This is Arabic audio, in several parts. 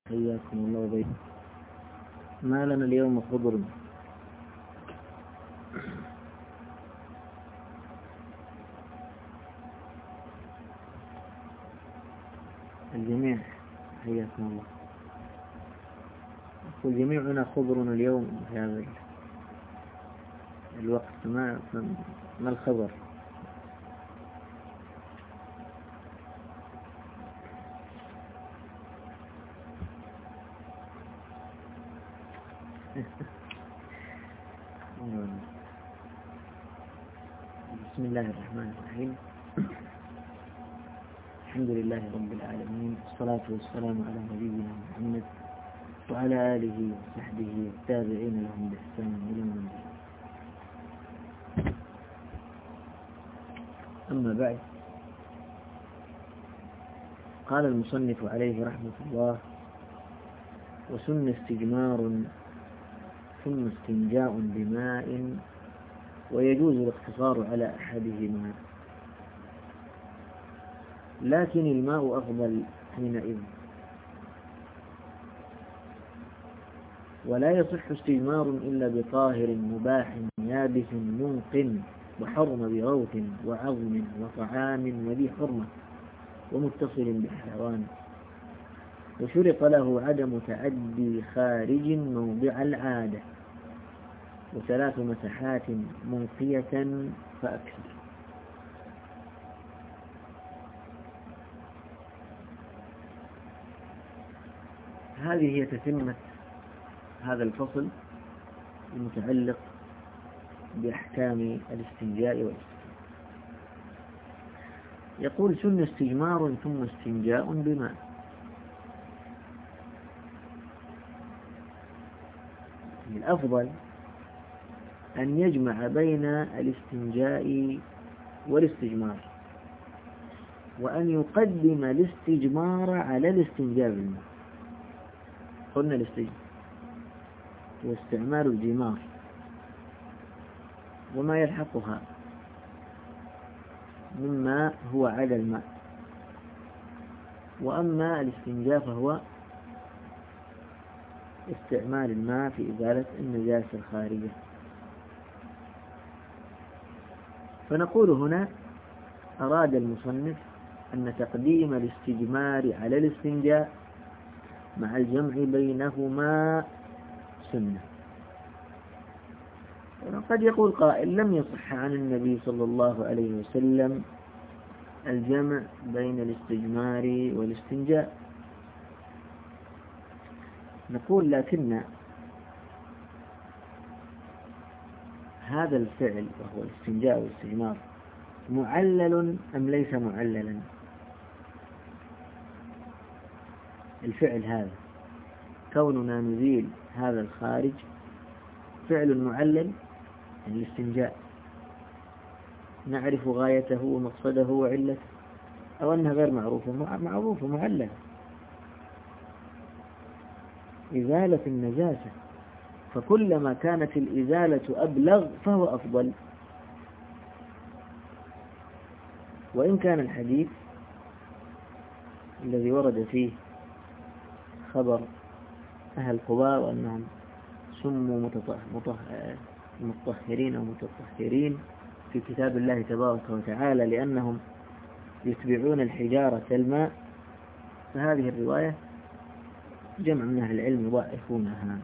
حياكم الله وبيكم. ما لنا اليوم خضر. الجميع حياكم الله. جميعنا خضر اليوم في هذا الوقت. ما الخبر؟ بسم الله الرحمن الرحيم. الحمد لله رب العالمين، والصلاة والسلام على نبينا محمد وعلى آله وصحبه والتابعين لهم بإحسان إلى يوم الدين. أما بعد، قال المصنف عليه رحمة الله: وسن استجمار ثم استنجاء بماء، ويجوز الاقتصار على أحدهما، لكن الماء أفضل حينئذ. ولا يصح استجمار إلا بطاهر مباح يابس منق، وحرم بروث وعظم وطعام وذي حرمة ومتصل بحيوان، وشرط له عدم تعدي خارج موضع العادة، وثلاث مسحات منقية فأكثر. هذه هي تتمة هذا الفصل المتعلق بأحكام الاستنجاء والاستنجاء. يقول: سن استجمار ثم استنجاء بماء. الأفضل أن يجمع بين الاستنجاء والاستجمار، وأن يقدم الاستجمار على الاستنجاء بالماء. قلنا الاستجمار واستعمال الجمار وما يلحقها مما هو على الماء، وأما الاستنجاء فهو استعمال الماء في إزالة النجاسة الخارجة. فنقول هنا: أراد المصنف أن تقديم الاستجمار على الاستنجاء مع الجمع بينهما سنة. وقد يقول قائل: لم يصح عن النبي صلى الله عليه وسلم الجمع بين الاستجمار والاستنجاء. نقول: لكن هذا الفعل وهو الاستنجاء والاستجمار معلل أم ليس معللا؟ الفعل هذا، كوننا نزيل هذا الخارج، فعل معلل. الاستنجاء نعرف غايته ومقصده وعلته، أو أنها غير معروفة معللة. إزالة النجاسة، فكلما كانت الإزالة أبلغ فهو أفضل. وإن كان الحديث الذي ورد فيه خبر أهل قباء وأنهم سموا مطهرين أو متطهرين في كتاب الله تبارك وتعالى لأنهم يتبعون الحجارة الماء، فهذه الرواية جمع من أهل العلم يضعفونها.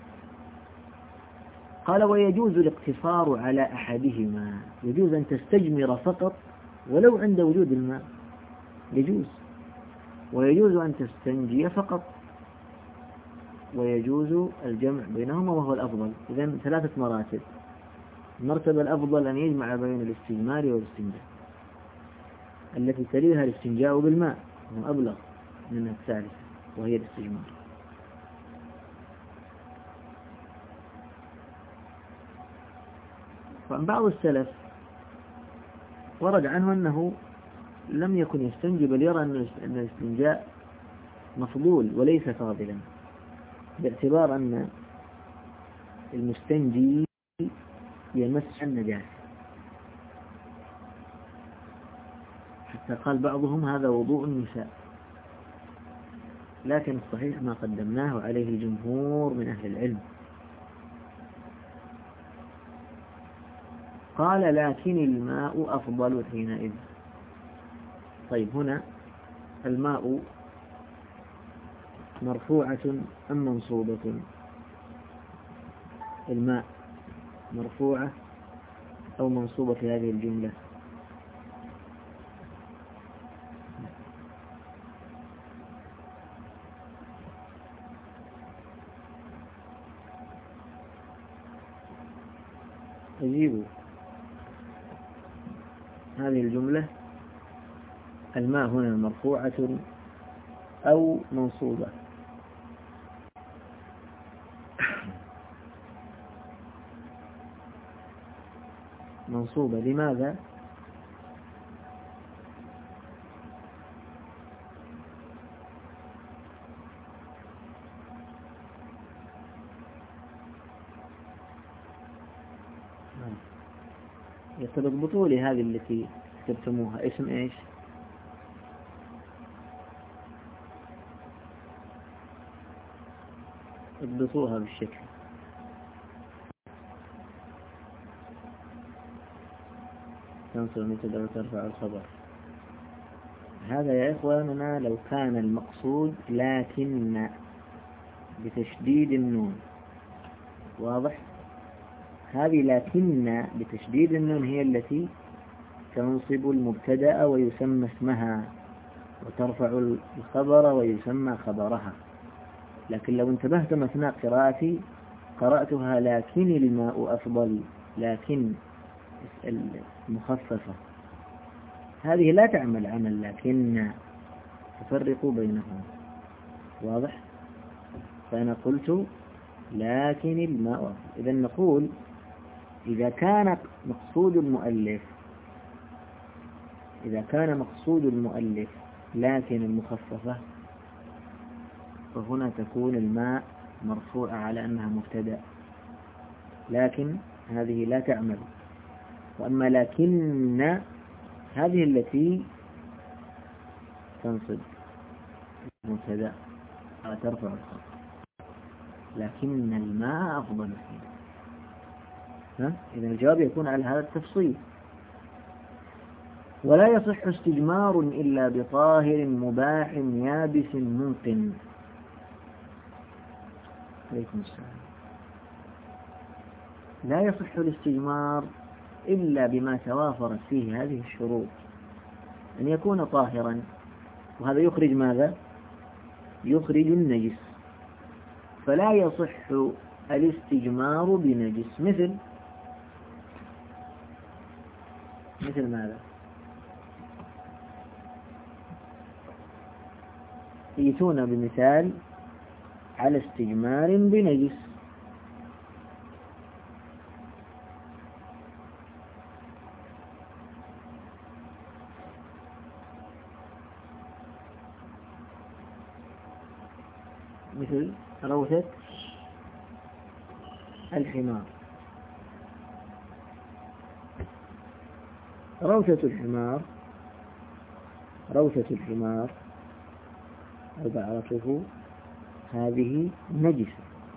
قال: ويجوز الاقتصار على أحدهما. يجوز أن تستجمر فقط ولو عند وجود الماء، يجوز. ويجوز أن تستنجي فقط، ويجوز الجمع بينهما وهو الأفضل. إذن ثلاثة مراتب. المرتبة الأفضل أن يجمع بين الاستجمار والاستنجاء، التي تليها الاستنجاء بالماء، هو أبلغ من الثالثة وهي الاستجمار. وعن بعض السلف ورد عنه أنه لم يكن يستنجي، بل يرى أن الاستنجاء مفضول وليس فاضلا، باعتبار أن المستنجي يمس النجاسة، حتى قال بعضهم: هذا وضوء النساء. لكن الصحيح ما قدمناه عليه جمهور من أهل العلم. قال لكن الماء أفضل حينئذ. طيب هنا الماء مرفوعة أم منصوبة؟ الماء مرفوعة أو منصوبة في هذه الجملة؟ أجيبوا هذه الجملة، الماء هنا مرفوعة أو منصوبة؟ منصوبة. لماذا؟ يتضبطوا لي هذه التي كتبتموها اسم ايش؟ اضبطوها بالشكل. تنصب المبتدأ وترفع الخبر. هذا يا إخواننا لو كان المقصود لكن بتشديد النون. واضح؟ هذه لكن بتشديد النون هي التي تنصب المبتدأ ويسمى اسمها، وترفع الخبر ويسمى خبرها. لكن لو انتبهتم أثناء قراءتي قرأتها لكن الماء أفضل، لكن المخففة هذه لا تعمل عمل لكن، تفرقوا بينهم. واضح؟ فأنا قلت لكن الماء أفضل. إذا نقول إذا كان مقصود المؤلف لكن المخففة، فهنا تكون الماء مرفوعة على أنها مبتدأ، لكن هذه لا تعمل. وأما لكن هذه التي تنصب مبتدأ وترفع الخبر، لكن الماء أفضل فيه. إذا الجواب يكون على هذا التفصيل. ولا يصح استجمار إلا بطاهر مباح يابس ممكن. عليكم السلام. لا يصح الاستجمار إلا بما توافرت فيه هذه الشروط، أن يكون طاهرا، وهذا يخرج ماذا؟ يخرج النجس. فلا يصح الاستجمار بنجس. مثل ماذا؟ يأتون بمثال على استجمار بنجس. مثل روثة الحمار. روثة الحمار بعرته هذه نجسة.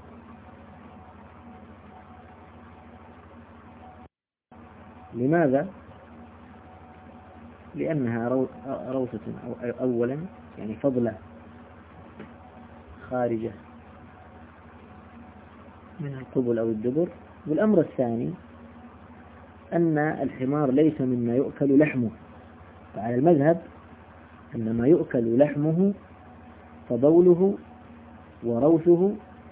لماذا؟ لأنها روثة أولا يعني فضلة خارجة من القبل أو الدبر. والأمر الثاني أن الحمار ليس مما يؤكل لحمه، فعلى المذهب أن ما يؤكل لحمه فبوله وروثه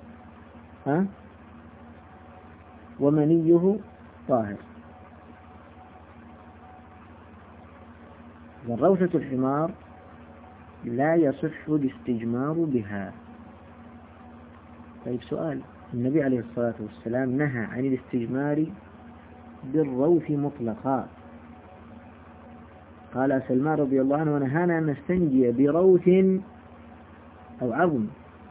ومنيه طاهر. روثة الحمار لا يصح الاستجمار بها. طيب سؤال، النبي عليه الصلاة والسلام نهى عن الاستجمار بالروث مطلقا. قال سلمان رضي الله عنه: ونهانا أن نستنجي بروث أو عظم.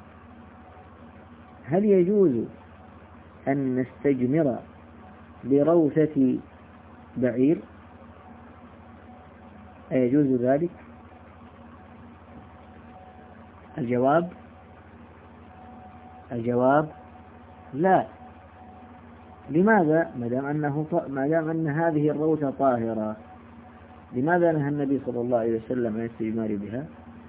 هل يجوز أن نستجمر بروثة بعير؟ أيجوز ذلك؟ الجواب لا. لماذا؟ ما دام أن هذه الروثة طاهرة، لماذا نهى النبي صلى الله عليه وسلم عن الاستجمار بها؟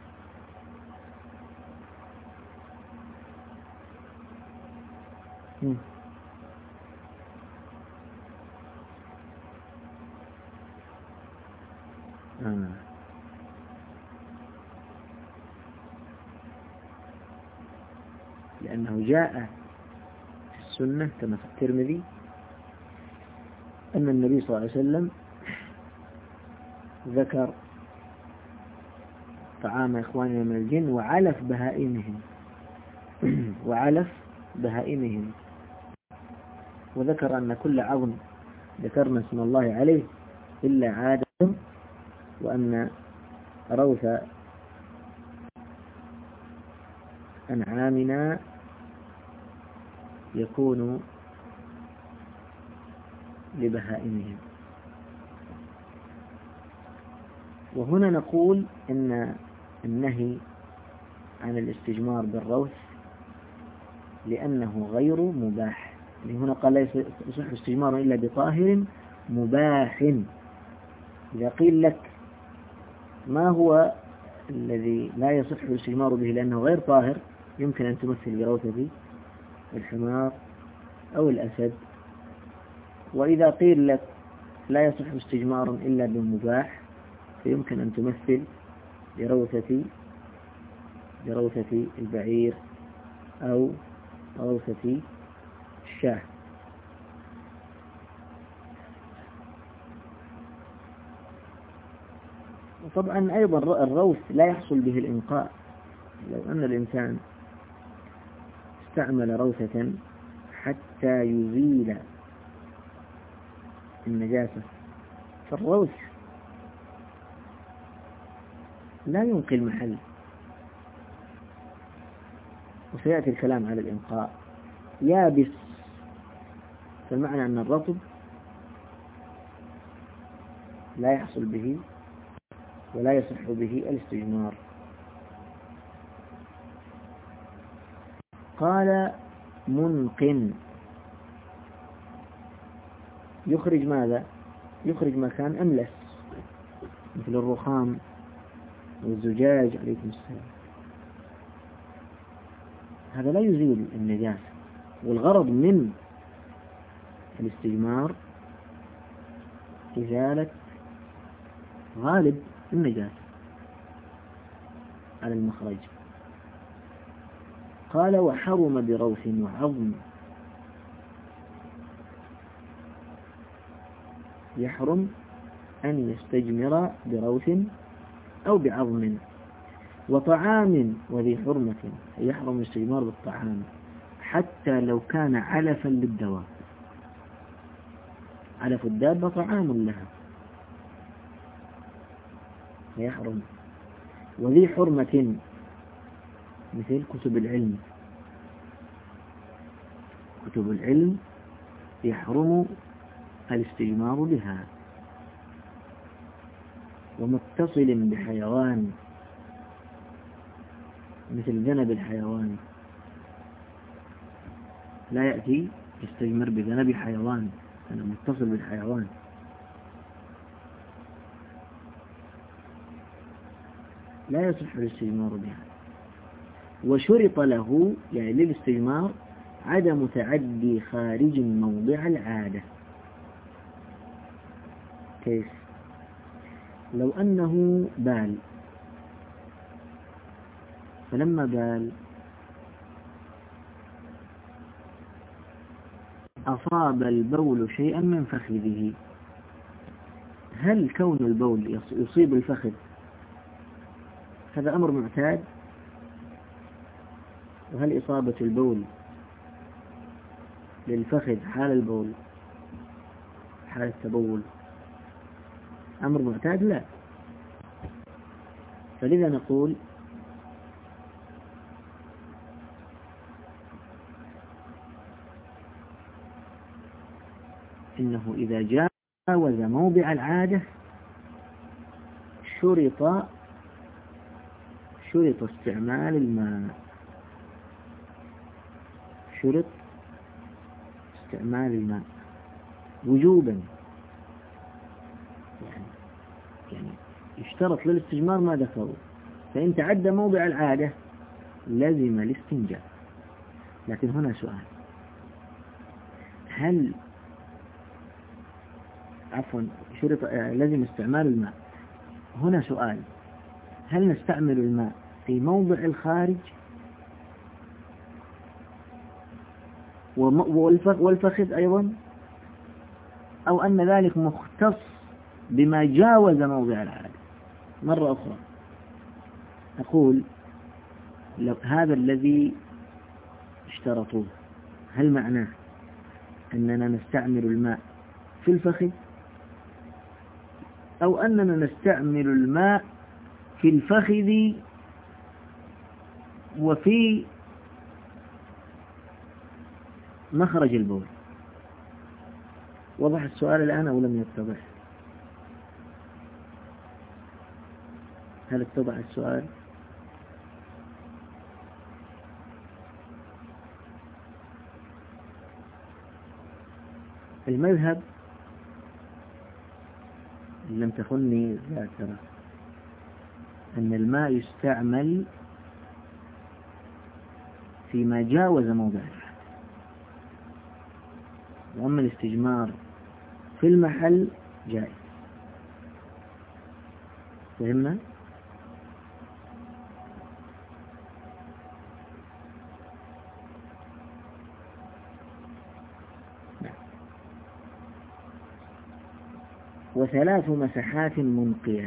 لأنه جاء في السنة كما في الترمذي أن النبي صلى الله عليه وسلم ذكر طعام إخواننا من الجن وعلف بهائمهم وذكر أن كل عظم ذكرنا اسم الله عليه إلا عادة، وأن روث أنعامنا يكون لبهائمهم. وهنا نقول إن النهي عن الاستجمار بالروث لأنه غير مباح. يعني هنا قال لا يصح استجمار إلا بطاهر مباح. إذا قيل لك ما هو الذي لا يصح الاستجمار به لأنه غير طاهر، يمكن أن تمثل بروثة الحمار أو الأسد. وإذا قيل لك لا يصح استجمار إلا بمباح، فيمكن أن تمثل بروثة البعير أو روثة الشاه. وطبعا أيضا الروث لا يحصل به الإنقاء. لو أن الإنسان استعمل روثة حتى يزيل النجاسة، فالروث لا ينقي المحل. وسيأتي الكلام على الإنقاء. يابس، فالمعنى أن الرطب لا يحصل به ولا يصح به الاستجمار. قال منق، يخرج ماذا؟ يخرج مكان أملس مثل الرخام والزجاج عليكم السلام. هذا لا يزيل النجاسة، والغرض من الاستجمار إزالة غالب النجاسة على المخرج. قال وحرم بروث وعظم، يحرم أن يستجمر بروث أو بعظم وطعام وذي حرمة، يحرم الاستجمار بالطعام حتى لو كان علفا للدواب. علف الدابة طعام لها يحرم. وذي حرمة مثل كتب العلم، كتب العلم يحرم الاستجمار بها. ومتصل بحيوان مثل ذنب الحيوان، لا يأتي يستجمر بذنب حيوان، أنا متصل بالحيوان. لا يصح الاستجمار بها. وشرط له يعني للاستجمار عدم تعدي خارج موضع العادة. كيف؟ لو أنه بال، فلما بال أصاب البول شيئا من فخذه، هل كون البول يصيب الفخذ هذا أمر معتاد؟ وهل إصابة البول للفخذ حال البول حال التبول أمر معتاد؟ لا. فلذا نقول إنه إذا جاوز موضع العادة شرط استعمال الماء، شرط استعمال الماء وجوبا، يعني يشترط للاستجمار ما ذكروا، فإن تعدى موضع العادة لزم الاستنجاء. لكن هنا سؤال، هل شرط لزم استعمال الماء، هنا سؤال، هل نستعمل الماء في موضع الخارج والفخذ أيضا، أو أن ذلك مختص بما جاوز موضع العادة؟ مرة أخرى أقول لو هذا الذي اشترطوه، هل معناه أننا نستعمل الماء في الفخذ، أو أننا نستعمل الماء في الفخذ وفي مخرج البول؟ وضح السؤال الآن أو لم يتضح؟ هل اتضح السؤال؟ المذهب إن لم تخني الذاكرة أن الماء يستعمل فيما جاوز موضع العادة، وأما الاستجمار في المحل جائز. فهمنا؟ وثلاث مسحات منقية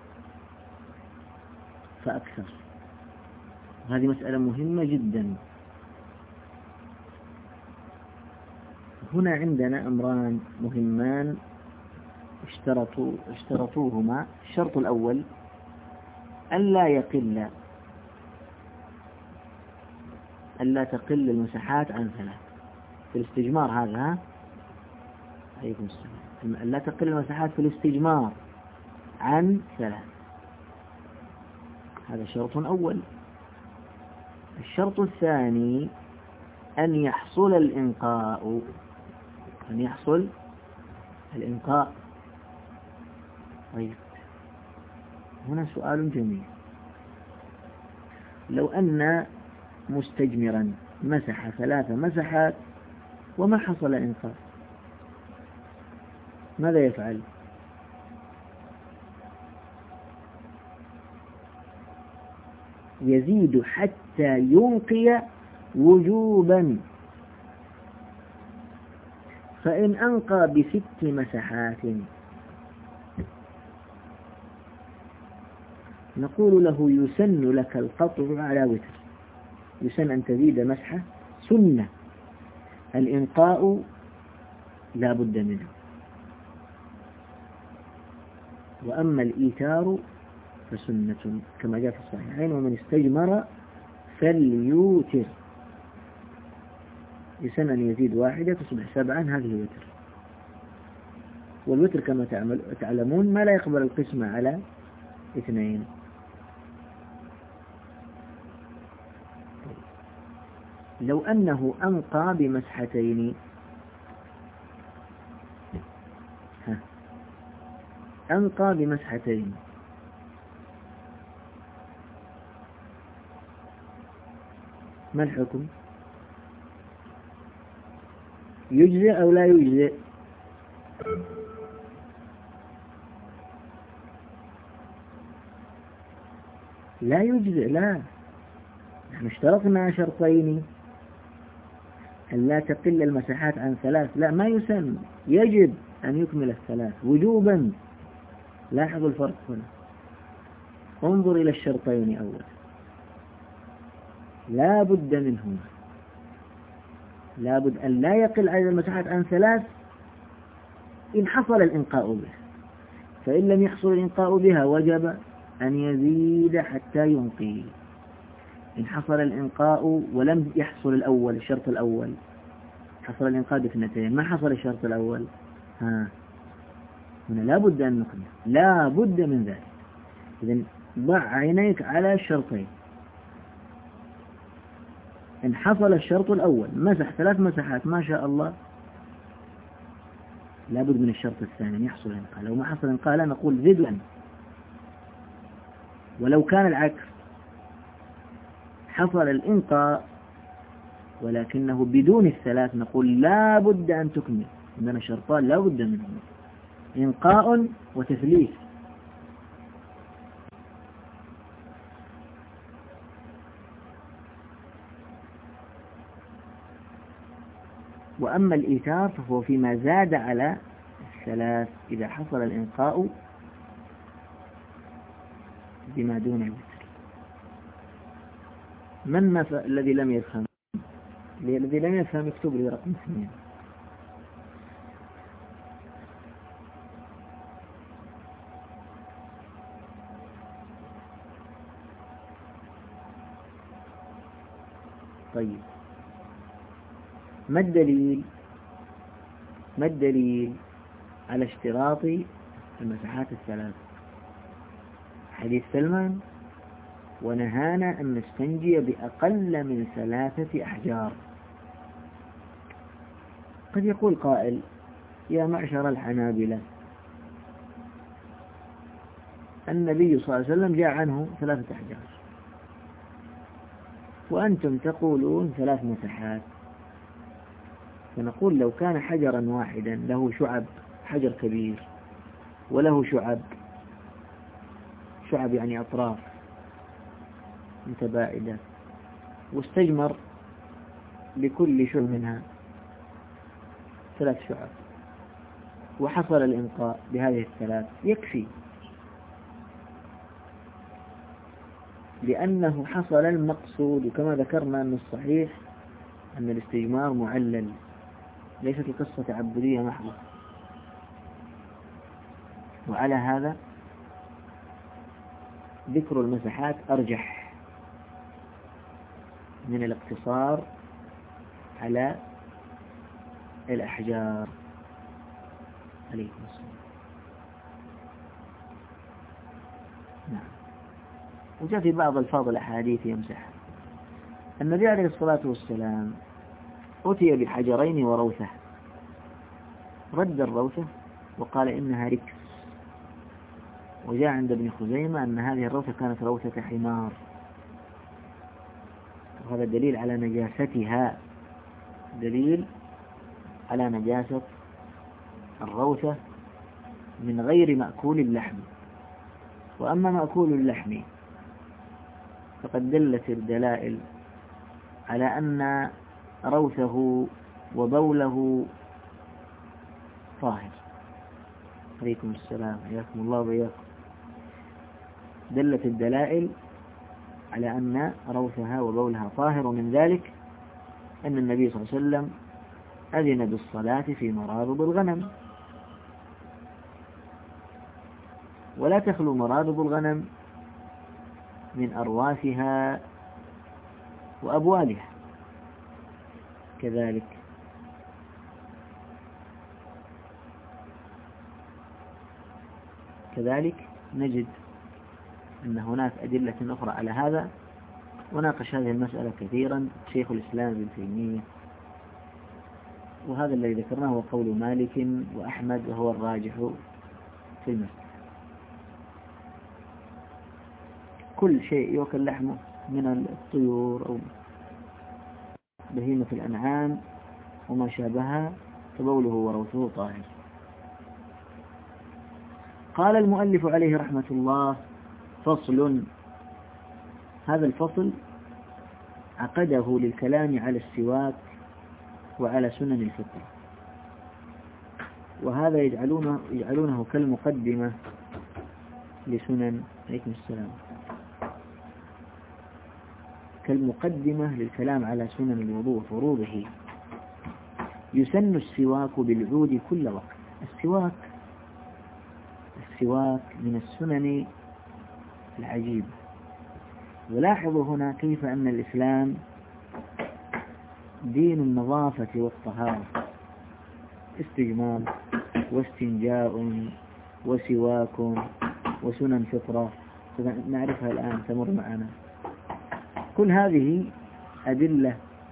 فأكثر، هذه مسألة مهمة جدا. هنا عندنا أمران مهمان اشترطوهما. الشرط الأول ألا تقل المسحات عن ثلاث في الاستجمار. هذا عليكم السلام. ألا تقل المسحات في الاستجمار عن ثلاث، هذا شرط أول. الشرط الثاني أن يحصل الإنقاء. طيب هنا سؤال جميل، لو أن مستجمرا مسح 3 مسحات وما حصل إنقاء، ماذا يفعل؟ يزيد حتى ينقي وجوبا، فإن أنقى ب6 مسحات نقول له يسن لك القطع على وتر، يسن أن تزيد مسحة سنة، الإنقاء لا بد منه، وأما الإيتار فسنة كما جاء في الصحيحين: ومن استجمر فليوتر. يسن أن يزيد 1 تصبح 7، هذه وتر. والوتر كما تعلمون ما لا يقبل القسمة على 2. لو أنه أنقى بمسحتين، أنقى بمسحتين، ما الحكم؟ يجزئ أو لا يجزئ؟ لا يجزئ. لا، نحن اشترطنا شرطين: أن لا تقل المساحات عن 3. لا، ما يسن، يجب أن يكمل 3 وجوبا. لاحظوا الفرق هنا، انظر إلى الشرطين أولا، لا بد منهما، لا بد أن لا يقل عدد المساحات عن 3 إن حصل الإنقاء بها، فإن لم يحصل الإنقاء بها وجب أن يزيد حتى ينقي. إن حصل الإنقاء ولم يحصل الأول، الشرط الأول حصل الإنقاء ب2، ما حصل الشرط الأول، هنا لا بد أن نقل، لا بد من ذلك. إذن ضع عينيك على الشرطين: إن حصل الشرط الأول مسح 3 مسحات ما شاء الله، لابد من الشرط الثاني أن يحصل إنقاء. لو ما حصل إنقاء لا نقول زد أن. ولو كان العكس، حصل الإنقاء ولكنه بدون ال3 نقول لا بد أن تكمل. عندنا شرطان لا بد منهم، إنقاء وتثليث. وأما الإيثار فهو فيما زاد على 3 إذا حصل الإنقاء بما دون الوتر. من الذي لم يفهم؟ الذي لم يفهم يكتب لي رقم 2. طيب، ما الدليل على اشتراط المساحات ال3؟ حديث سلمان: ونهانا أن نستنجي بأقل من 3 أحجار. قد يقول قائل: يا معشر الحنابلة، النبي صلى الله عليه وسلم جاء عنه 3 أحجار وأنتم تقولون 3 مساحات. فنقول لو كان حجرا واحدا له شعب، حجر كبير وله شعب يعني أطراف متباعدة، واستجمر لكل شعب منها 3 شعب وحصل الإنقاء بهذه ال3 يكفي، لأنه حصل المقصود. وكما ذكرنا أن الصحيح أن الاستجمار معلل، ليست القصة تعبدية محضة. وعلى هذا ذكر المساحات أرجح من الاقتصار على الأحجار. عليكم السلام. نعم. وجاء في بعض الفاظ الأحاديث يمسح. النبي عليه الصلاة والسلام أتي بحجرين وروثة، رد الروثة وقال إنها ركس. وجاء عند ابن خزيمة أن هذه الروثة كانت روثة حمار، وهذا دليل على نجاستها، دليل على نجاسة الروثة من غير مأكول اللحم. وأما مأكول اللحم فقد دلت الدلائل على أن روثه وبوله طاهر. عليكم السلام، حياكم الله وبياكم. دلت الدلائل على أن روثها وبولها طاهر، ومن ذلك أن النبي صلى الله عليه وسلم أذن بالصلاة في مرابض الغنم، ولا تخلو مرابض الغنم من أرواثها وأبوالها. كذلك نجد أن هناك أدلة أخرى على هذا، وناقش هذه المسألة كثيرا شيخ الإسلام ابن تيمية، وهذا الذي ذكرناه هو قول مالك وأحمد وهو الراجح في المسألة. كل شيء يؤكل لحمه من الطيور أو بهيمة الأنعام وما شابهها فبوله وروثه طاهر. قال المؤلف عليه رحمة الله: فصل. هذا الفصل عقده للكلام على السواك وعلى سنن الفطرة، وهذا يجعلونه كالمقدمة لسنن. عليكم السلام. كالمقدمة للكلام على سنن الوضوء وفروضه. يسن السواك بالعود كل وقت. السواك من السنن العجيبة. ولاحظوا هنا كيف أن الإسلام دين النظافة والطهارة، استجمام واستنجاء وسواك وسنن فطرة نعرفها الآن تمر معنا. كل هذه أدلة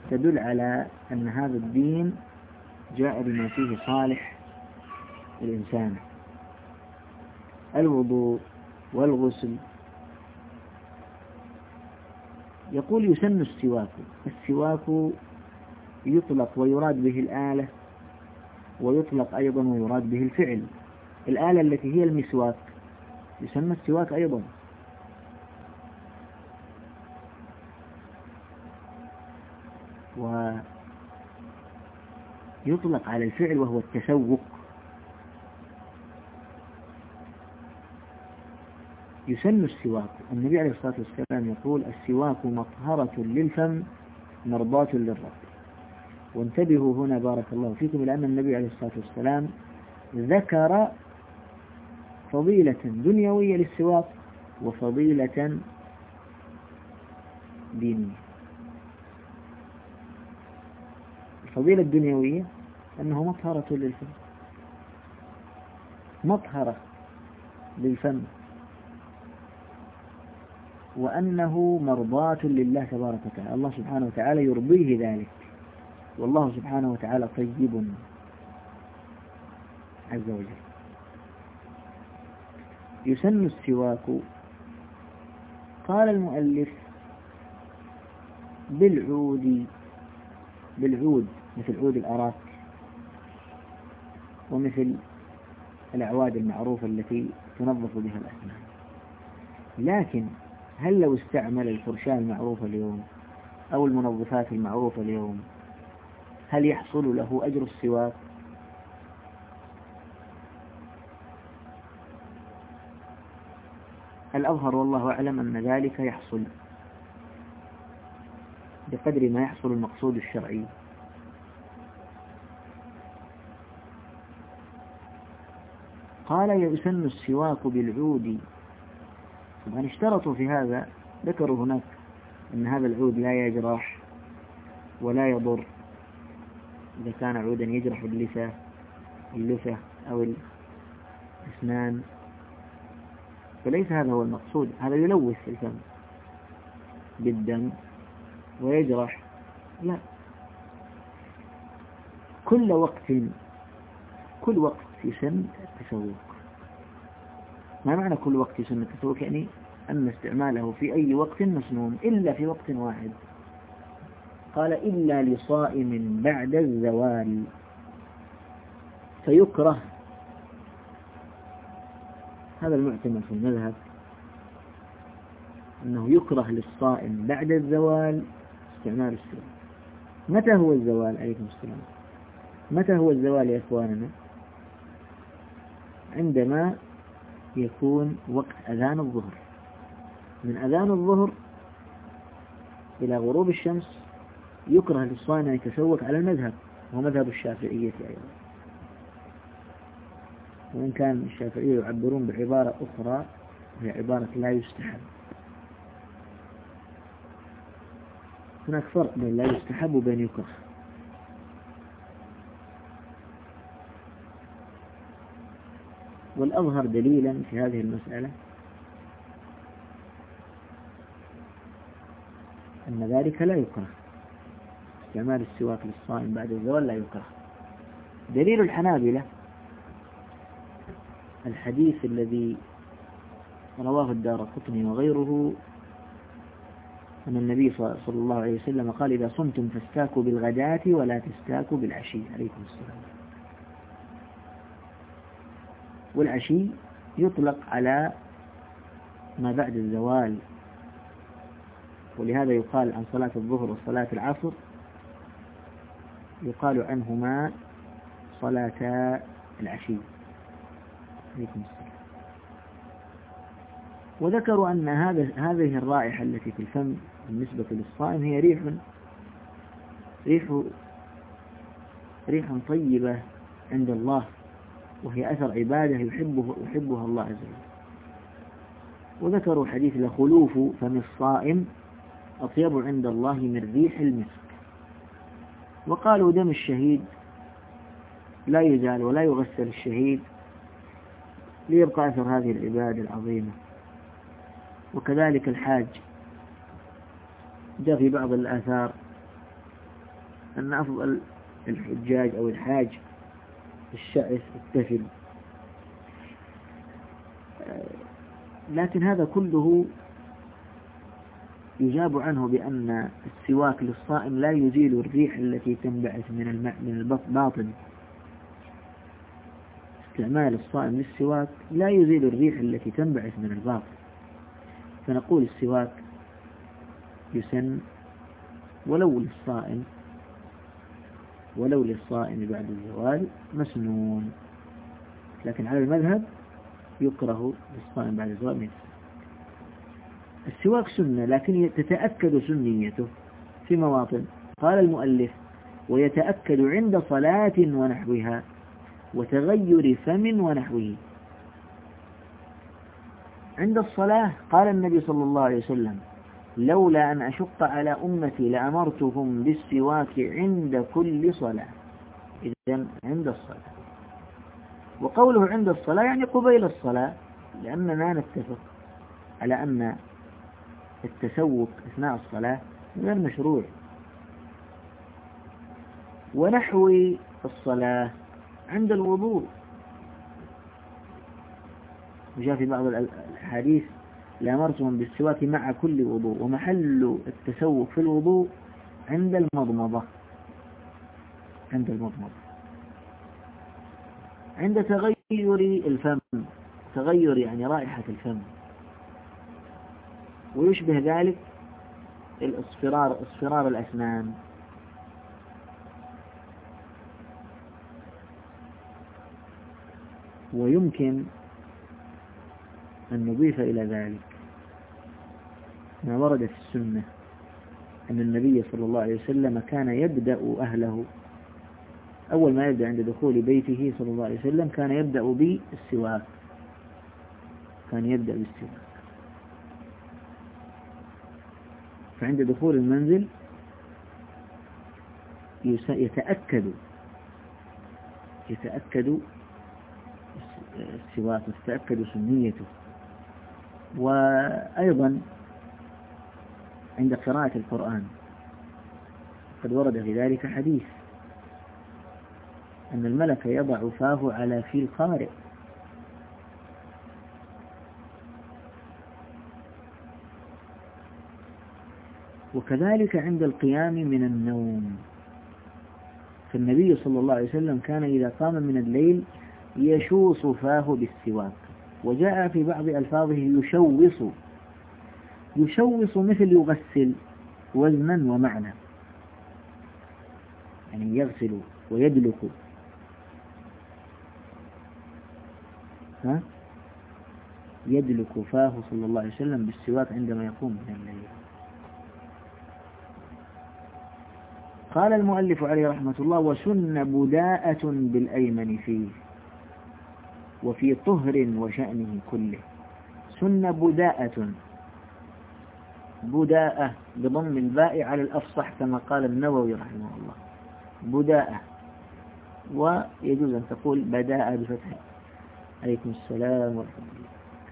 تدل على أن هذا الدين جاء بما فيه صالح الإنسان: الوضوء والغسل. يقول: يسن السواك. السواك يطلق ويراد به الآلة، ويطلق أيضا ويراد به الفعل. الآلة التي هي المسواك يسمى السواك أيضا. ويطلق على الفعل وهو التسوق. يسن السواك. النبي عليه الصلاة والسلام يقول: السواك مطهرة للفم مرضاة للرب. وانتبهوا هنا بارك الله فيكم إلى أن النبي عليه الصلاة والسلام ذكر فضيلة دنيوية للسواك وفضيلة دينية. الفضيلة الدنيوية أنه مطهرة للفم، مطهرة للفم، وأنه مرضاة لله تبارك وتعالى. الله سبحانه وتعالى يرضيه ذلك، والله سبحانه وتعالى طيب عز وجل. يسن السواك. قال المؤلف: بالعود مثل عود الأراك، ومثل الأعواد المعروفة التي تنظف بها الأسنان. لكن هل لو استعمل الفرشاة المعروفة اليوم أو المنظفات المعروفة اليوم هل يحصل له أجر السواك؟ الأظهر والله أعلم أن ذلك يحصل بقدر ما يحصل المقصود الشرعي. قال: يسن السواك بالعود. طبعا اشترطوا في هذا، ذكروا هناك أن هذا العود لا يجرح ولا يضر إذا كان عودا يجرح اللثة أو الأسنان، فليس هذا هو المقصود. هذا يلوث الفم بالدم ويجرح، لا. كل وقت يسن التسوق. ما معنى كل وقت يسن التسوق؟ يعني أن استعماله في أي وقت مسنون إلا في وقت واحد. قال: إلا لصائم بعد الزوال، فيكره. هذا المعتمد في المذهب أنه يكره للصائم بعد الزوال استعمال السواك. متى هو الزوال؟ عليكم السلام. متى هو الزوال يا إخواننا؟ عندما يكون وقت أذان الظهر. من أذان الظهر إلى غروب الشمس يكره للصائم أن يتسوق على المذهب، وهو مذهب الشافعية أيضا، وإن كان الشافعية يعبرون بعبارة أخرى وهي عبارة لا يستحب. هناك فرق بين لا يستحب وبين يكره. والأظهر دليلا في هذه المسألة أن ذلك لا يكره. استعمال السواك للصائم بعد الزوال لا يكره. دليل الحنابلة الحديث الذي رواه الدارقطني وغيره أن النبي صلى الله عليه وسلم قال: إذا صمتم فاستاكوا بالغداة ولا تستاكوا بالعشي. عليكم السلام. والعشي يطلق على ما بعد الزوال، ولهذا يقال عن صلاة الظهر وصلاة العصر يقال عنهما صلاة العشي. عليكم السلام. وذكروا أن هذه الرائحة التي في الفم بالنسبة للصائم هي ريح طيبة عند الله، وهي أثر عبادة يحبها الله عز وجل. وذكروا حديث: لخلوف فم الصائم أطيب عند الله من ريح المسك. وقالوا: دم الشهيد لا يزال ولا يغسل الشهيد ليبقى أثر هذه العبادة العظيمة. وكذلك الحاج، جاء في بعض الآثار أن أفضل الحجاج أو الحاج الشعث التفل، لكن هذا كله يجاب عنه بأن السواك للصائم لا يزيل الريح التي تنبعث من الباطن. استعمال الصائم للسواك لا يزيل الريح التي تنبعث من الباطن، فنقول السواك يسن ولو للصائم بعد الزوال مسنون، لكن على المذهب يكره للصائم بعد الزوال من السواك سنة، لكن تتأكد سنيته في مواطن. قال المؤلف: ويتأكد عند صلاة ونحوها وتغير فم ونحوه. عند الصلاة قال النبي صلى الله عليه وسلم: لولا أن أشق على أمتي لأمرتهم بالسواك عند كل صلاة. إذن عند الصلاة، وقوله عند الصلاة يعني قبيل الصلاة، لأننا نتفق على أن التسوق أثناء الصلاة غير مشروع. ونحو الصلاة عند الوضوء، وجاء في بعض الحديث: لأمرتهم بالسواك مع كل وضوء. ومحل التسوق في الوضوء عند المضمضة. عند تغير الفم، تغير يعني رائحة الفم، ويشبه ذلك اصفرار الأسنان. ويمكن أن نضيف إلى ذلك ما ورد في السنة أن النبي صلى الله عليه وسلم كان يبدأ أهله أول ما يبدأ عند دخول بيته صلى الله عليه وسلم كان يبدأ بالسواك. فعند دخول المنزل يتأكد السواك وتتأكد سنيته. وأيضا عند قراءة القرآن قد ورد في ذلك حديث أن الملك يضع فاه على في القارئ. وكذلك عند القيام من النوم، فالنبي صلى الله عليه وسلم كان إذا قام من الليل يشوص فاه بالسواك. وجاء في بعض ألفاظه يشوص مثل يغسل، وزنا ومعنى، يعني يغسل ويدلك. يدلك فاه صلى الله عليه وسلم بالسواك عندما يقوم من الليل. قال المؤلف عليه رحمة الله: وسن بداءة بالأيمن فيه وفي طهر وشأنه كله. سن بداءة بضم الباء على الأفصح كما قال النووي رحمه الله، بداءة. ويجوز أن تقول بداءة بفتح. عليكم السلام ورحمة الله.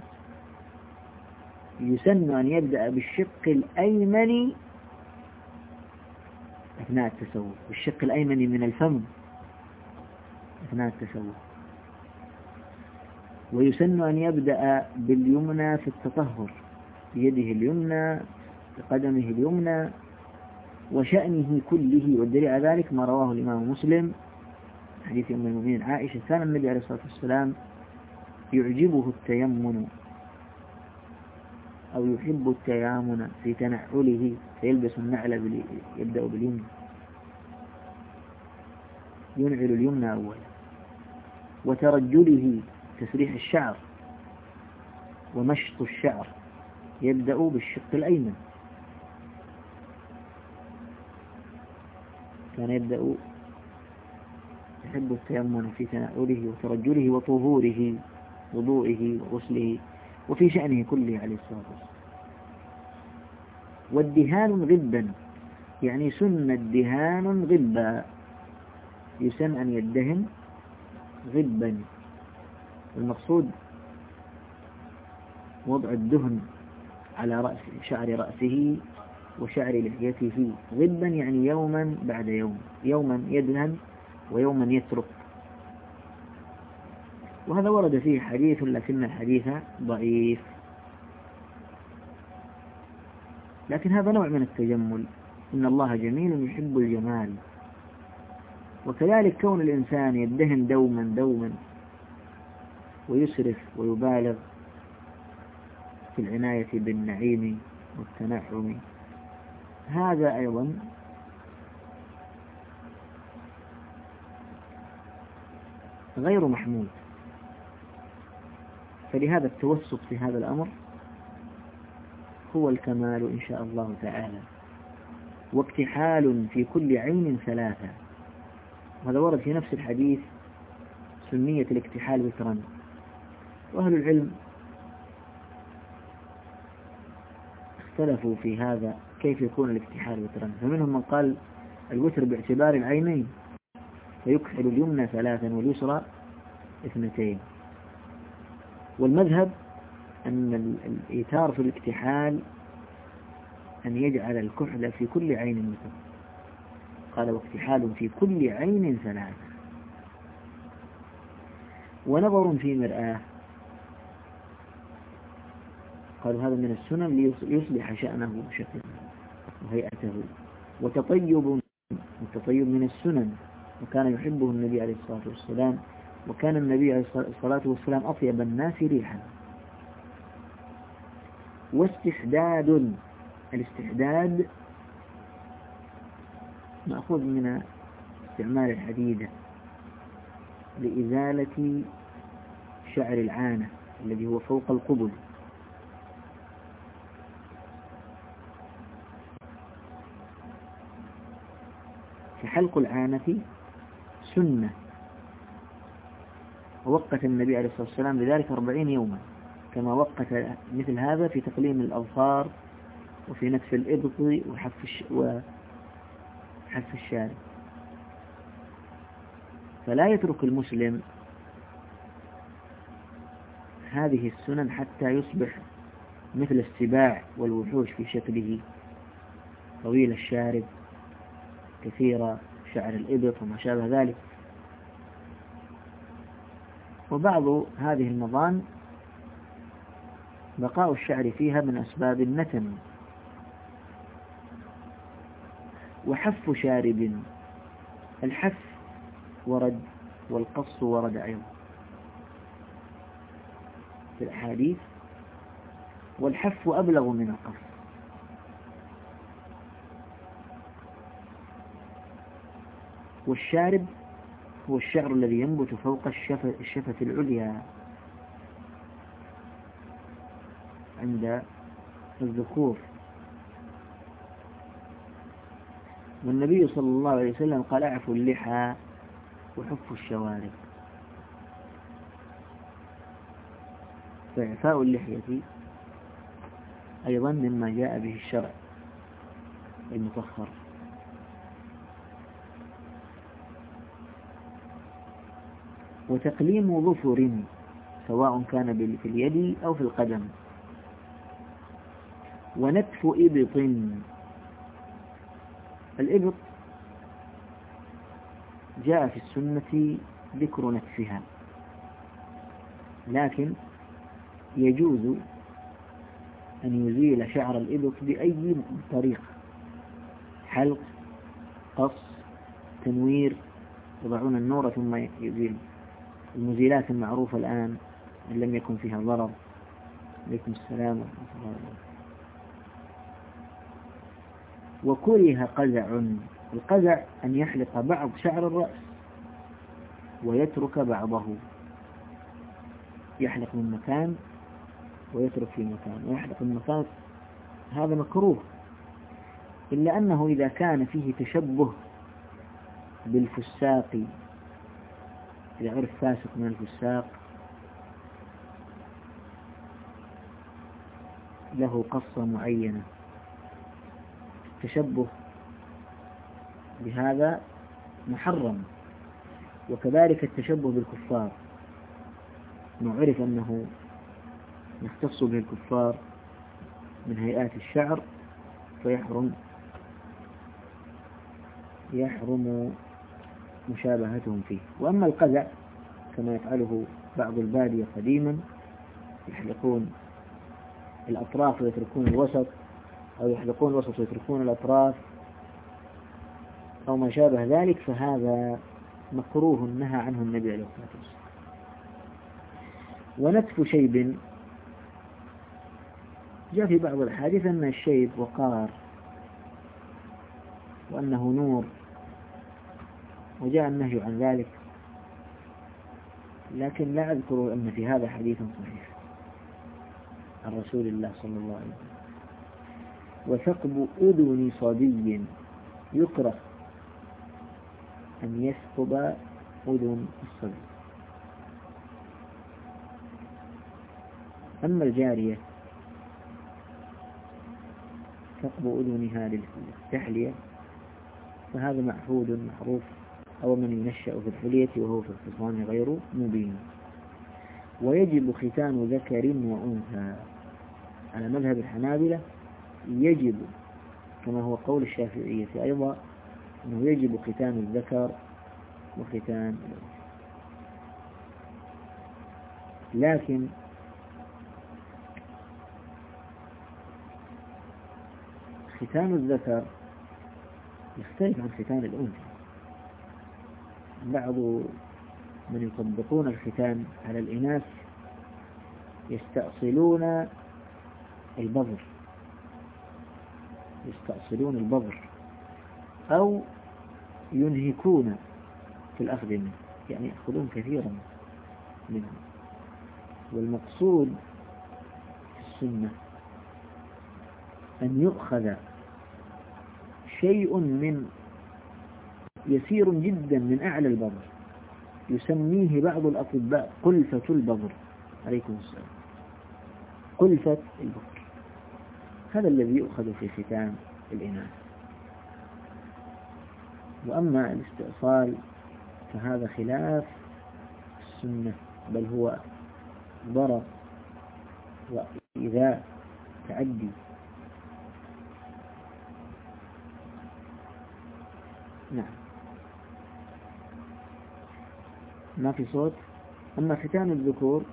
يسن أن يبدأ بالشق الأيمن أثناء التسوق، بالشق الأيمن من الفم أثناء التسوق. ويسن أن يبدأ باليمنى في التطهر، بيده اليمنى بقدمه اليمنى وشأنه كله. والدليل على ذلك ما رواه الإمام مسلم حديث أم المؤمنين عائشة: كان النبي عليه الصلاة والسلام يعجبه التيمن أو يحب التيامن في تنعله، فيلبس النعل يبدأ باليمنى، ينعل اليمنى أولا. وترجله تسريح الشعر ومشط الشعر يبدأ بالشق الأيمن. كان يبدأ يحب التيمن في تنعله وترجله وطهوره، وضوئه وغسله، وفي شأنه كله عليه الصلاة والسلام. والدهان غبا، يعني سن الدهان غبا، يسن أن يدهن غبا. المقصود وضع الدهن على شعر رأسه وشعر لحيته غبا يعني يوما بعد يوم، يوما يدهن ويوما يترك. وهذا ورد فيه حديث لكن الحديث ضعيف، لكن هذا نوع من التجمل، إن الله جميل يحب الجمال. وكذلك كون الإنسان يدهن دوما ويسرف ويبالغ في العناية بالنعيم والتنعم، هذا أيضا غير محمود. فلهذا التوسط في هذا الأمر هو الكمال إن شاء الله تعالى. واكتحال في كل عين 3، وهذا ورد في نفس الحديث سنية الاكتحال وترا. وأهل العلم اختلفوا في هذا كيف يكون الاكتحال وترا، فمنهم من قال الوتر باعتبار العينين، فيكحل اليمنى 3 واليسرى 2. والمذهب أن الإيثار في الاكتحال أن يجعل الكحل في كل عين مثل، قال واكتحال في كل عين 3. ونظر في مرآة، قالوا هذا من السنن ليصلح شأنه وشكله وهيئته. والتطيب من السنن، وكان يحبه النبي عليه الصلاة والسلام، وكان النبي عليه الصلاة والسلام أطيب الناس ريحا. واستحداد، الاستحداد مأخوذ من استعمال الحديدة لإزالة شعر العانة الذي هو فوق القبل. فحلق العانة سنة، ووقت النبي عليه الصلاة والسلام لذلك 40 يوما، كما وقت مثل هذا في تقليم الأظفار وفي نتف الإبط وحف الشارب. فلا يترك المسلم هذه السنن حتى يصبح مثل السباع والوحوش في شكله، طويل الشارب كثير شعر الإبط وما شابه ذلك. وبعض هذه المظان بقاء الشعر فيها من أسباب النتن. وحف شارب، الحف ورد والقص ورد أيضا في الأحاديث، والحف أبلغ من القص. والشارب هو الشعر الذي ينبت فوق الشفة العليا عند الذكور. والنبي صلى الله عليه وسلم قال اعفوا اللحى وحفوا الشوارب. فإعفاء اللحية أيضا مما جاء به الشرع المطهر. وتقليم ظفر سواء كان في اليد أو في القدم. ونتف إبط، الإبط جاء في السنة ذكر نتفها، لكن يجوز أن يزيل شعر الإبط بأي طريقة، حلق، قص، تنوير، يضعون النور ثم يزيل. المزيلات المعروفة الآن إن لم يكن فيها ضرر. عليكم السلام ورحمة الله وبركاته. وكره قزع، القزع أن يحلق بعض شعر الرأس ويترك بعضه، يحلق من مكان ويترك في مكان، ويحلق من مكان، هذا مكروه، إلا أنه إذا كان فيه تشبه بالفساق، إذا عرف فاسق من الفساق له قصة معينة، التشبه بهذا محرم. وكذلك التشبه بالكفار، ما عرف أنه يختص به الكفار من هيئات الشعر يحرم مشابهتهم فيه. وأما القزع كما يفعله بعض البادية قديما، يحلقون الأطراف ويتركون الوسط، أو يحلقون الوسط ويتركون الأطراف، أو ما شابه ذلك، فهذا مكروه نهى عنه النبي عليه الصلاة والسلام. ونتف شيب، جاء في بعض الحديث أن الشيب وقار وأنه نور، وجاء النهي عن ذلك، لكن لا أذكر أن في هذا حديث صحيح عن رسول الله صلى الله عليه وسلم. وثقب أذن صبي، يكره أن يثقب أذن الصبي. أما الجارية ثقب أذنها للتحلية فهذا معهود معروف، أو من ينشأ في الحلية وهو في الخصام غير مبين. ويجب ختان ذكر وأنثى، على مذهب الحنابلة يجب، كما هو قول الشافعية أيضا، أنه يجب ختان الذكر وختان الأنثى. لكن ختان الذكر يختلف عن ختان الأنثى. بعض من يطبقون الختان على الإناث يستأصلون البظر أو ينهكون في الأخذ منه، يعني يأخذون كثيرا منه. والمقصود في السنة أن يؤخذ شيء من يسير جدا من أعلى البظر، يسميه بعض الأطباء قلفة البظر، عليكم السلام، قلفة البظر، هذا الذي يؤخذ في ختان الإناث. وأما الاستئصال فهذا خلاف السنة، بل هو ضرر وإيذاء تعدي. نعم، ما في صوت. أما ختان الذكور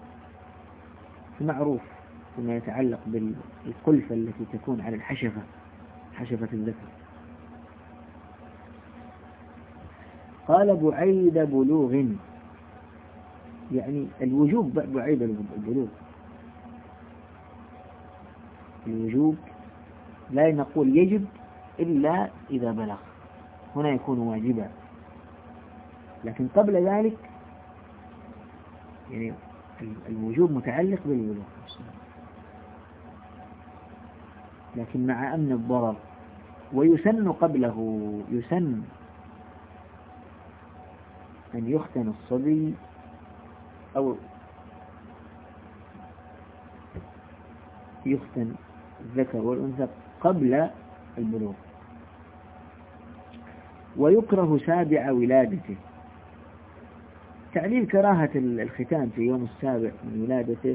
فمعروف فيما يتعلق بالقلفة التي تكون على حشفة الذكر. قال بعيد بلوغ، يعني الوجوب بعيد البلوغ، الوجوب لا نقول يجب إلا إذا بلغ، هنا يكون واجبا، لكن قبل ذلك يعني الوجوب متعلق بالبلوغ، لكن مع أمن الضرر. ويسن قبله، يسن أن يختن الصبي أو يختن الذكر والأنثى قبل البلوغ. ويكره سابع ولادته، تعليل كراهة الختان في يوم السابع من ولادته،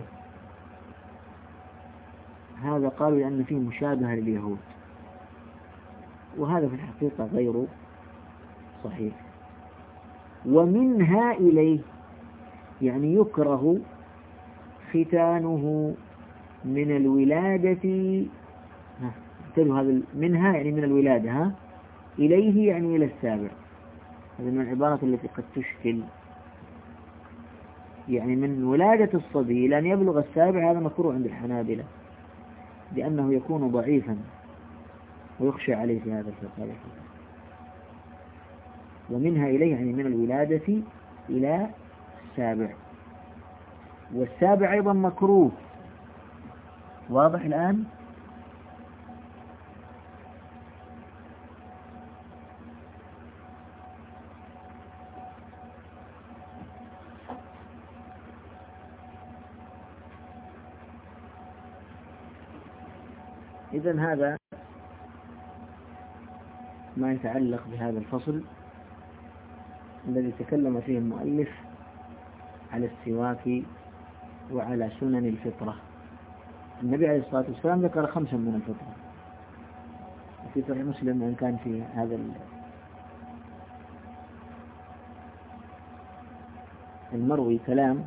هذا قالوا لأن فيه مشابهة لليهود، وهذا في الحقيقة غير صحيح. ومنها إليه، يعني يكره ختانه من الولادة، هذا منها يعني من الولادة، إليه يعني إلى السابع، هذا من العبارات التي قد تشكل، يعني من ولادة الصبي لأن يبلغ السابع، هذا مكروه عند الحنابلة لأنه يكون ضعيفا ويخشى عليه في هذا الفقه. ومنها إليه يعني من الولادة إلى السابع، والسابع أيضا مكروه. واضح الآن؟ إذن هذا ما يتعلق بهذا الفصل الذي تكلم فيه المؤلف على السواك وعلى سنن الفطرة. النبي عليه الصلاة والسلام ذكر 5 من الفطرة: في صحيح مسلم إن كان في هذا المروي كلام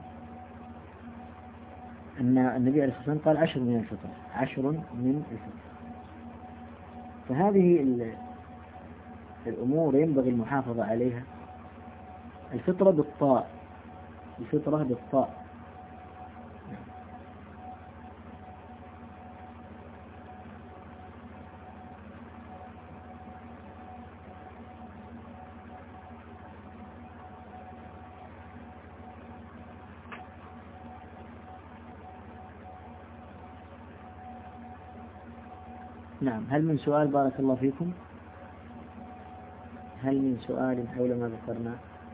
أن النبي عليه الصلاة والسلام قال 10 من الفطر، 10 من الفطر. فهذه الأمور ينبغي المحافظة عليها. الفطرة بالطاء، الفطرة بالطاء. نعم. هل من سؤال؟ بارك الله فيكم. هل من سؤال حول ما ذكرنا؟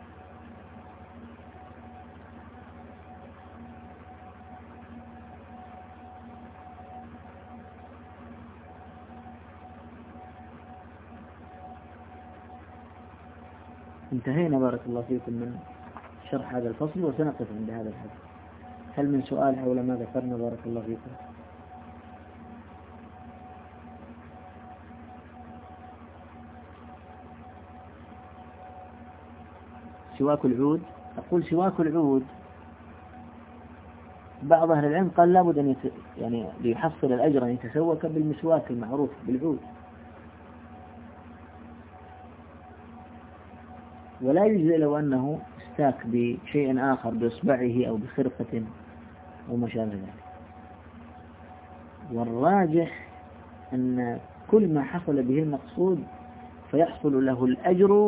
انتهينا بارك الله فيكم من شرح هذا الفصل وسنقف عند هذا الحد. هل من سؤال حول ما ذكرنا؟ بارك الله فيكم. سواك العود. أقول سواك العود بعض أهل العلم قال لابد أن يعني ليحصل الأجر أن يتسوك بالمسواك المعروف بالعود، ولا يجزئ لو أنه استاك بشيء آخر بإصبعه أو بخرقة أو ما شابه ذلك. والراجح أن كل ما حصل به المقصود فيحصل له الأجر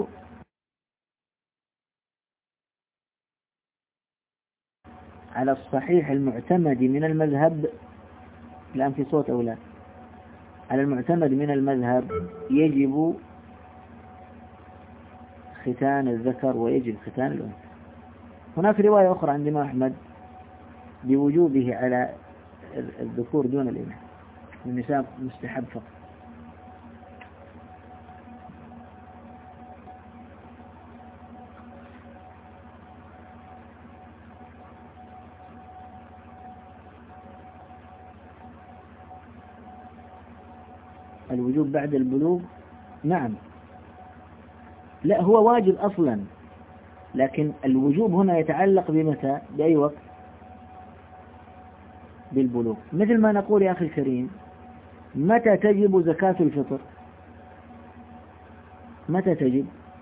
على الصحيح المعتمد من المذهب. الآن في صوت أو لا؟ على المعتمد من المذهب يجب ختان الذكر ويجب ختان الأنثى. هناك رواية أخرى عند الإمام أحمد بوجوبه على الذكور دون الإناث، النساء مستحب فقط. الوجوب بعد البلوغ؟ نعم. لا، هو واجب أصلا، لكن الوجوب هنا يتعلق بمتى؟ بأي وقت؟ بالبلوغ. مثل ما نقول يا أخي الكريم، متى تجب زكاة الفطر؟ متى تجب؟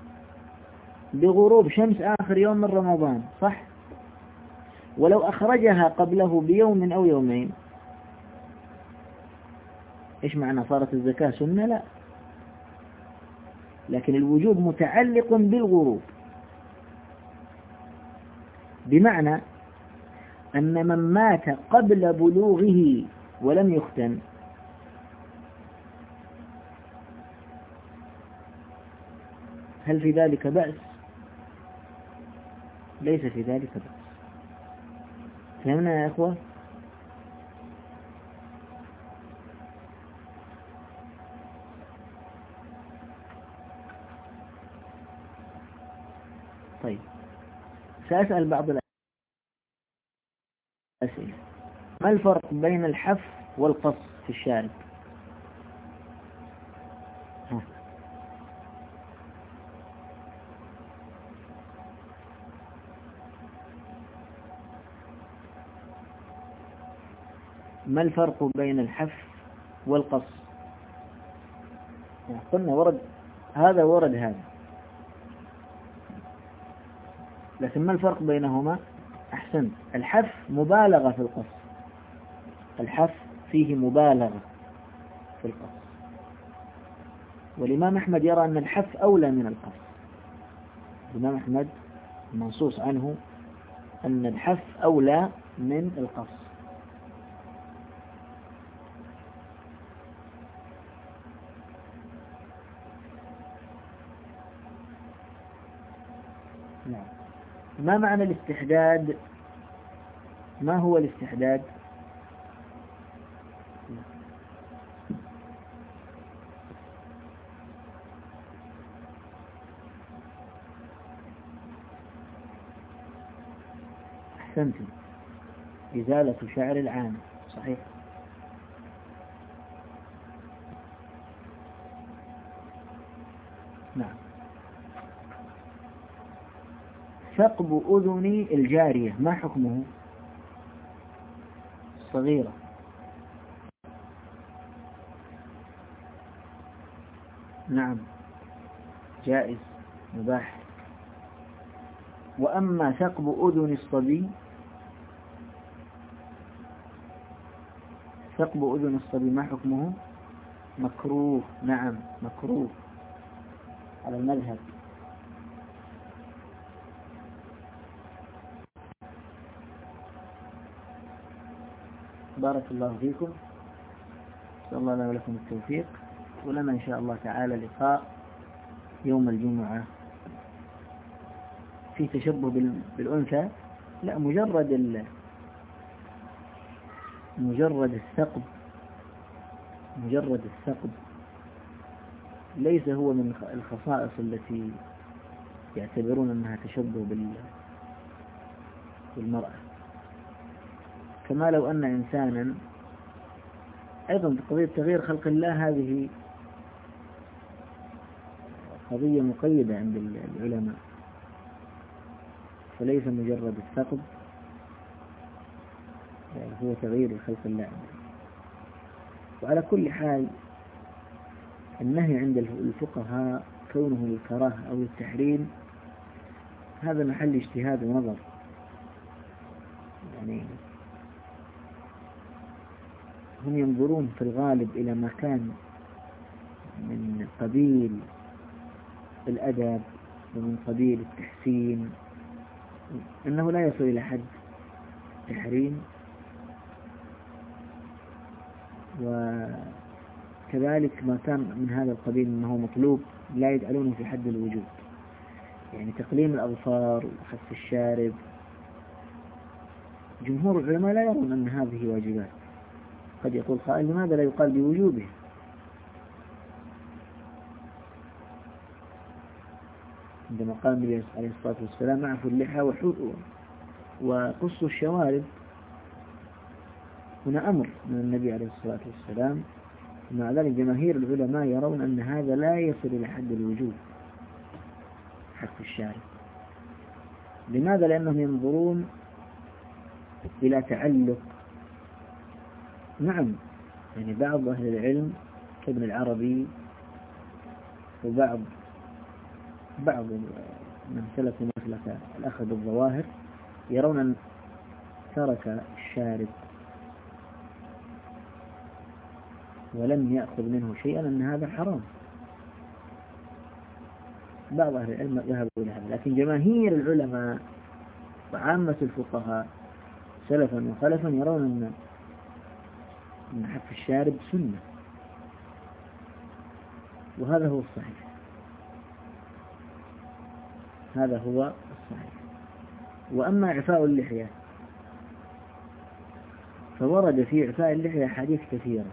بغروب شمس آخر يوم من رمضان، صح؟ ولو أخرجها قبله بيوم أو يومين إيش معنى؟ صارت الزكاة سنة؟ لا، لكن الوجوب متعلق بالغروب، بمعنى أن من مات قبل بلوغه ولم يختن هل في ذلك بأس؟ ليس في ذلك بأس. فهمنا يا أخوة؟ طيب، سأسأل بعض الأسئلة. ما الفرق بين الحف والقص في الشارب؟ ما الفرق بين الحف والقص؟ قلنا ورد هذا ورد هذا، لكن ما الفرق بينهما؟ أحسنت، الحف مبالغة في القص، الحف فيه مبالغة في القص، والإمام أحمد يرى أن الحف أولى من القص. الإمام أحمد منصوص عنه أن الحف أولى من القص. نعم. ما معنى الاستحداد؟ ما هو الاستحداد؟ أحسنت، إزالة شعر العانة، صحيح. نعم. ثقب أذن الجارية ما حكمه؟ صغيرة. نعم جائز مباح. وأما ثقب أذن الصبي، ثقب أذن الصبي ما حكمه؟ مكروه. نعم مكروه على المذهب. بارك الله فيكم، نسأل الله لنا ولكم التوفيق، ولنا إن شاء الله تعالى لقاء يوم الجمعة في تشبه بالأنثى. لا، مجرد الثقب، مجرد الثقب ليس هو من الخصائص التي يعتبرون أنها تشبه بالمرأة. كما لو أن إنسانا أيضا قضية تغيير خلق الله هذه قضية مقيدة عند العلماء، فليس مجرد الثقب يعني هو تغيير خلق الله. وعلى كل حال النهي عند الفقهاء كونه للكراهة أو للتحريم هذا محل اجتهاد ونظر. يعني هم ينظرون في الغالب إلى ما كان من قبيل الأدب ومن قبيل التحسين، أنه لا يصل إلى حد تحريم، وكذلك ما كان من هذا القبيل أنه مطلوب لا يجعلونه في حد الوجوب. يعني تقليم الأظفار وخف الشارب جمهور العلماء لا يرون أن هذه واجبات. قد يقول قائل لماذا لا يقال بوجوبه؟ عندما قال النبي عليه الصلاة والسلام اعفوا اللحى وقصوا الشوارب، هنا أمر من النبي عليه الصلاة والسلام. ومع ذلك جماهير العلماء يرون أن هذا لا يصل إلى حد الوجوب حق الشارب. لماذا؟ لأنهم ينظرون إلى تعلق. نعم يعني بعض أهل العلم كابن العربي وبعض من سلكوا مسلك الأخذ بالظواهر يرون أن ترك الشارب ولم يأخذ منه شيئا أن هذا حرام. بعض أهل العلم ذهبوا إلى هذا، لكن جماهير العلماء وعامة الفقهاء سلفا وخلفا يرون أن حف الشارب سنة، وهذا هو الصحيح. هذا هو الصحيح. وأما إعفاء اللحية فورد في إعفاء اللحية حديث كثيرة.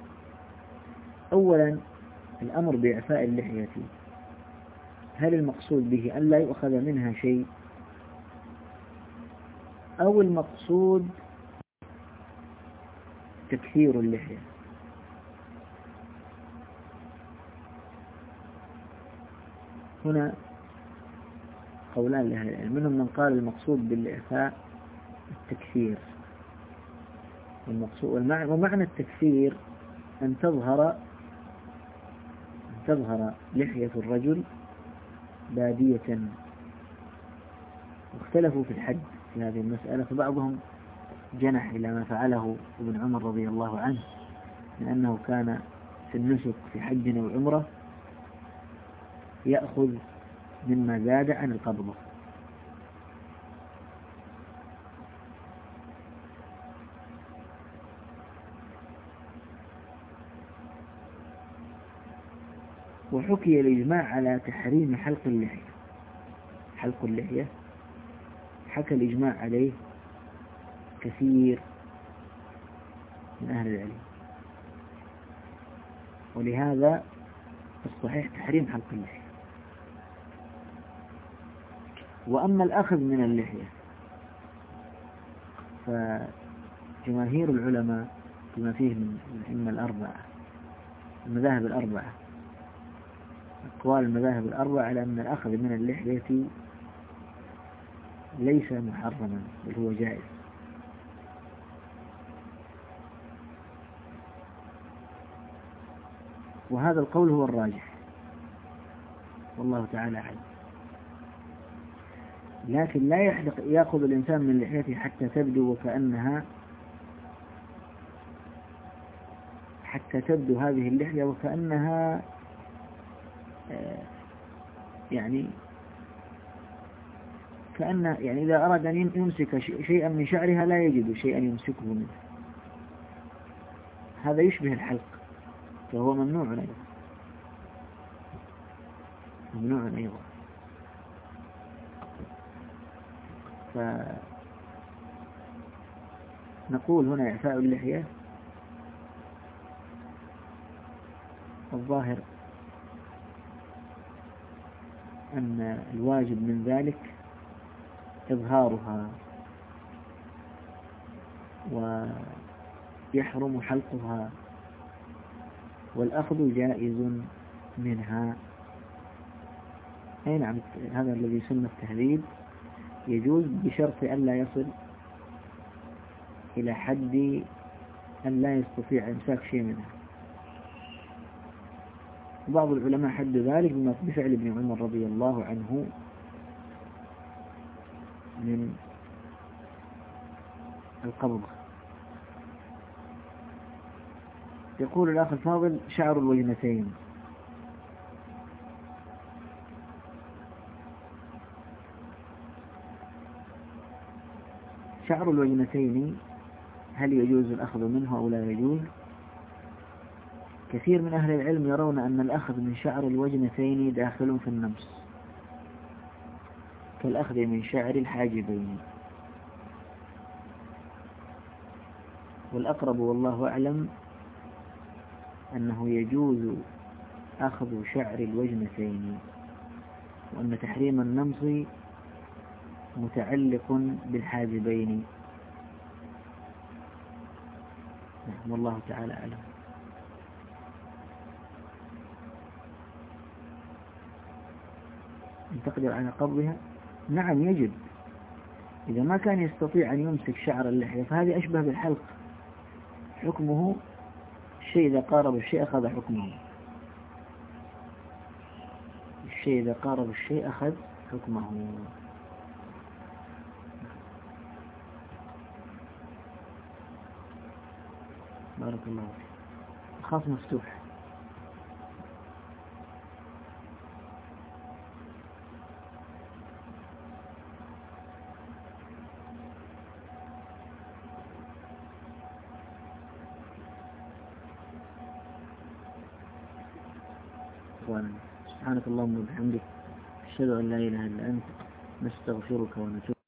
أولا الأمر بإعفاء اللحية، هل المقصود به أن لا يؤخذ منها شيء، أو المقصود تكثير اللحية؟ هنا قولان لأهل العلم، منهم من قال المقصود بالإعفاء التكثير، ومعنى التكثير أن تظهر لحية الرجل بادية. واختلفوا في الحد في هذه المسألة، فبعضهم جنح إلى ما فعله ابن عمر رضي الله عنه من أنه كان في النسك في حج أو عمرة يأخذ مما زاد عن القبضة. وحكي الإجماع على تحريم حلق اللحية. حلق اللحية حكى الإجماع عليه كثير من أهل العلم، ولهذا الصحيح تحريم حلق اللحية. وأما الأخذ من اللحية فجماهير العلماء بما فيه من الأئمة الأربعة المذاهب الأربعة أقوال المذاهب الأربعة على أن الأخذ من اللحية ليس محرما بل هو جائز. وهذا القول هو الراجح والله تعالى أعلم. لكن لا يأخذ الإنسان من لحيته حتى تبدو هذه اللحية وكأنها يعني إذا أراد أن يمسك شيئا من شعرها لا يجد شيئا يمسكه منه، هذا يشبه الحلق فهو ممنوع أيضا. فنقول هنا إعفاء اللحية الظاهر أن الواجب من ذلك إظهارها ويحرم حلقها، والأخذ جائز منها. أي نعم، هذا الذي يسمى التهذيب يجوز بشرط أن لا يصل إلى حد أن لا يستطيع إمساك شيء منها. بعض العلماء حد ذلك بفعل ابن عمر رضي الله عنه من القبض. يقول الأخ الفاضل: شعر الوجنتين، شعر الوجنتين هل يجوز الأخذ منه أو لا يجوز؟ كثير من أهل العلم يرون أن الأخذ من شعر الوجنتين داخل في النمس كالأخذ من شعر الحاجبين، والأقرب والله أعلم أنه يجوز أخذ شعر الوجنتين، وأن تحريم النمص متعلق بالحاجبين. نعم، والله تعالى أعلم. أن تقدر على قبضها؟ نعم يجب، إذا ما كان يستطيع أن يمسك شعر اللحية فهذه أشبه بالحلق، حكمه الشيء إذا قارب الشيء أخذ حكمه، الشيء إذا قارب الشيء أخذ حكمه. بارك الله فيك. الخاص مفتوح. سبحانك اللهم وبحمدك، أشهد أن لا إله إلا أنت، نستغفرك ونتوب